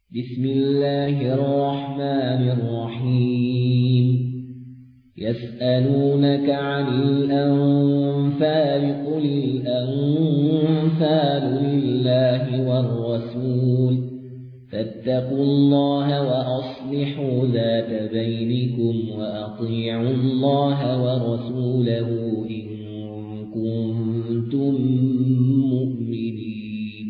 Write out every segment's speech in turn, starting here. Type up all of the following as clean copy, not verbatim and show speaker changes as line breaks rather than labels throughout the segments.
بسم الله الرحمن الرحيم يسألونك عن الأنفال قل الأنفال لله والرسول فاتقوا الله وأصلحوا ذات بينكم وأطيعوا الله ورسوله إن كنتم مؤمنين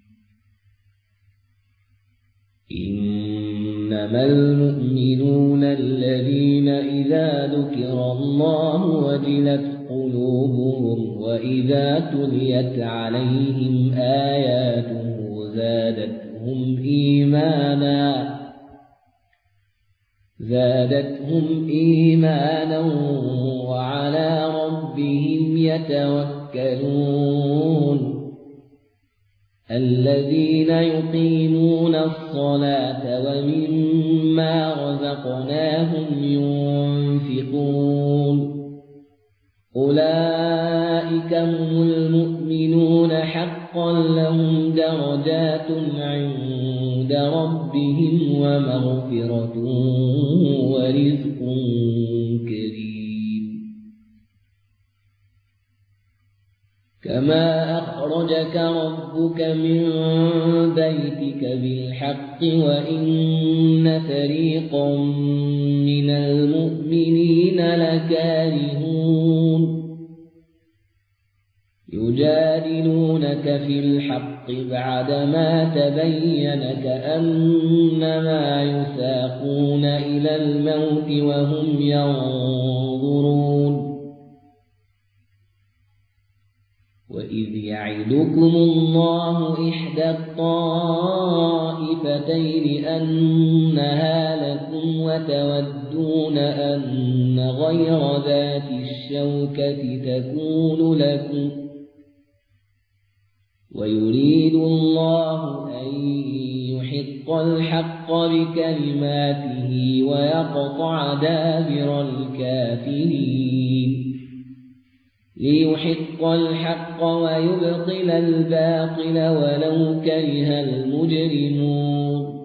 إنما المؤمنون الذين إذا ذكر الله وجلت قلوبهم وإذا تليت عليهم آياته زادتهم إيمانا وعلى ربهم يتوكلون الذين يقيمون الصلاة ومما رزقناهم ينفقون أولئك هم المؤمنون حقا لهم درجات عند ربهم ومغفرة ورزق كريم كما أخرجك ربك من بيتك بالحق وإن فريقا من المؤمنين لكارهون يجادلونك في الحق بعدما تبين كأنما يساقون إلى الموت وهم ينظرون وإذ يعدكم الله إحدى الطائفتين أنها لكم وتودون أن غير ذات الشوكة تكون لكم ويريد الله أن يحق الحق بكلماته ويقطع دابر الكافرين ليحق الحق ويبطل الباطل ولو كره المجرمون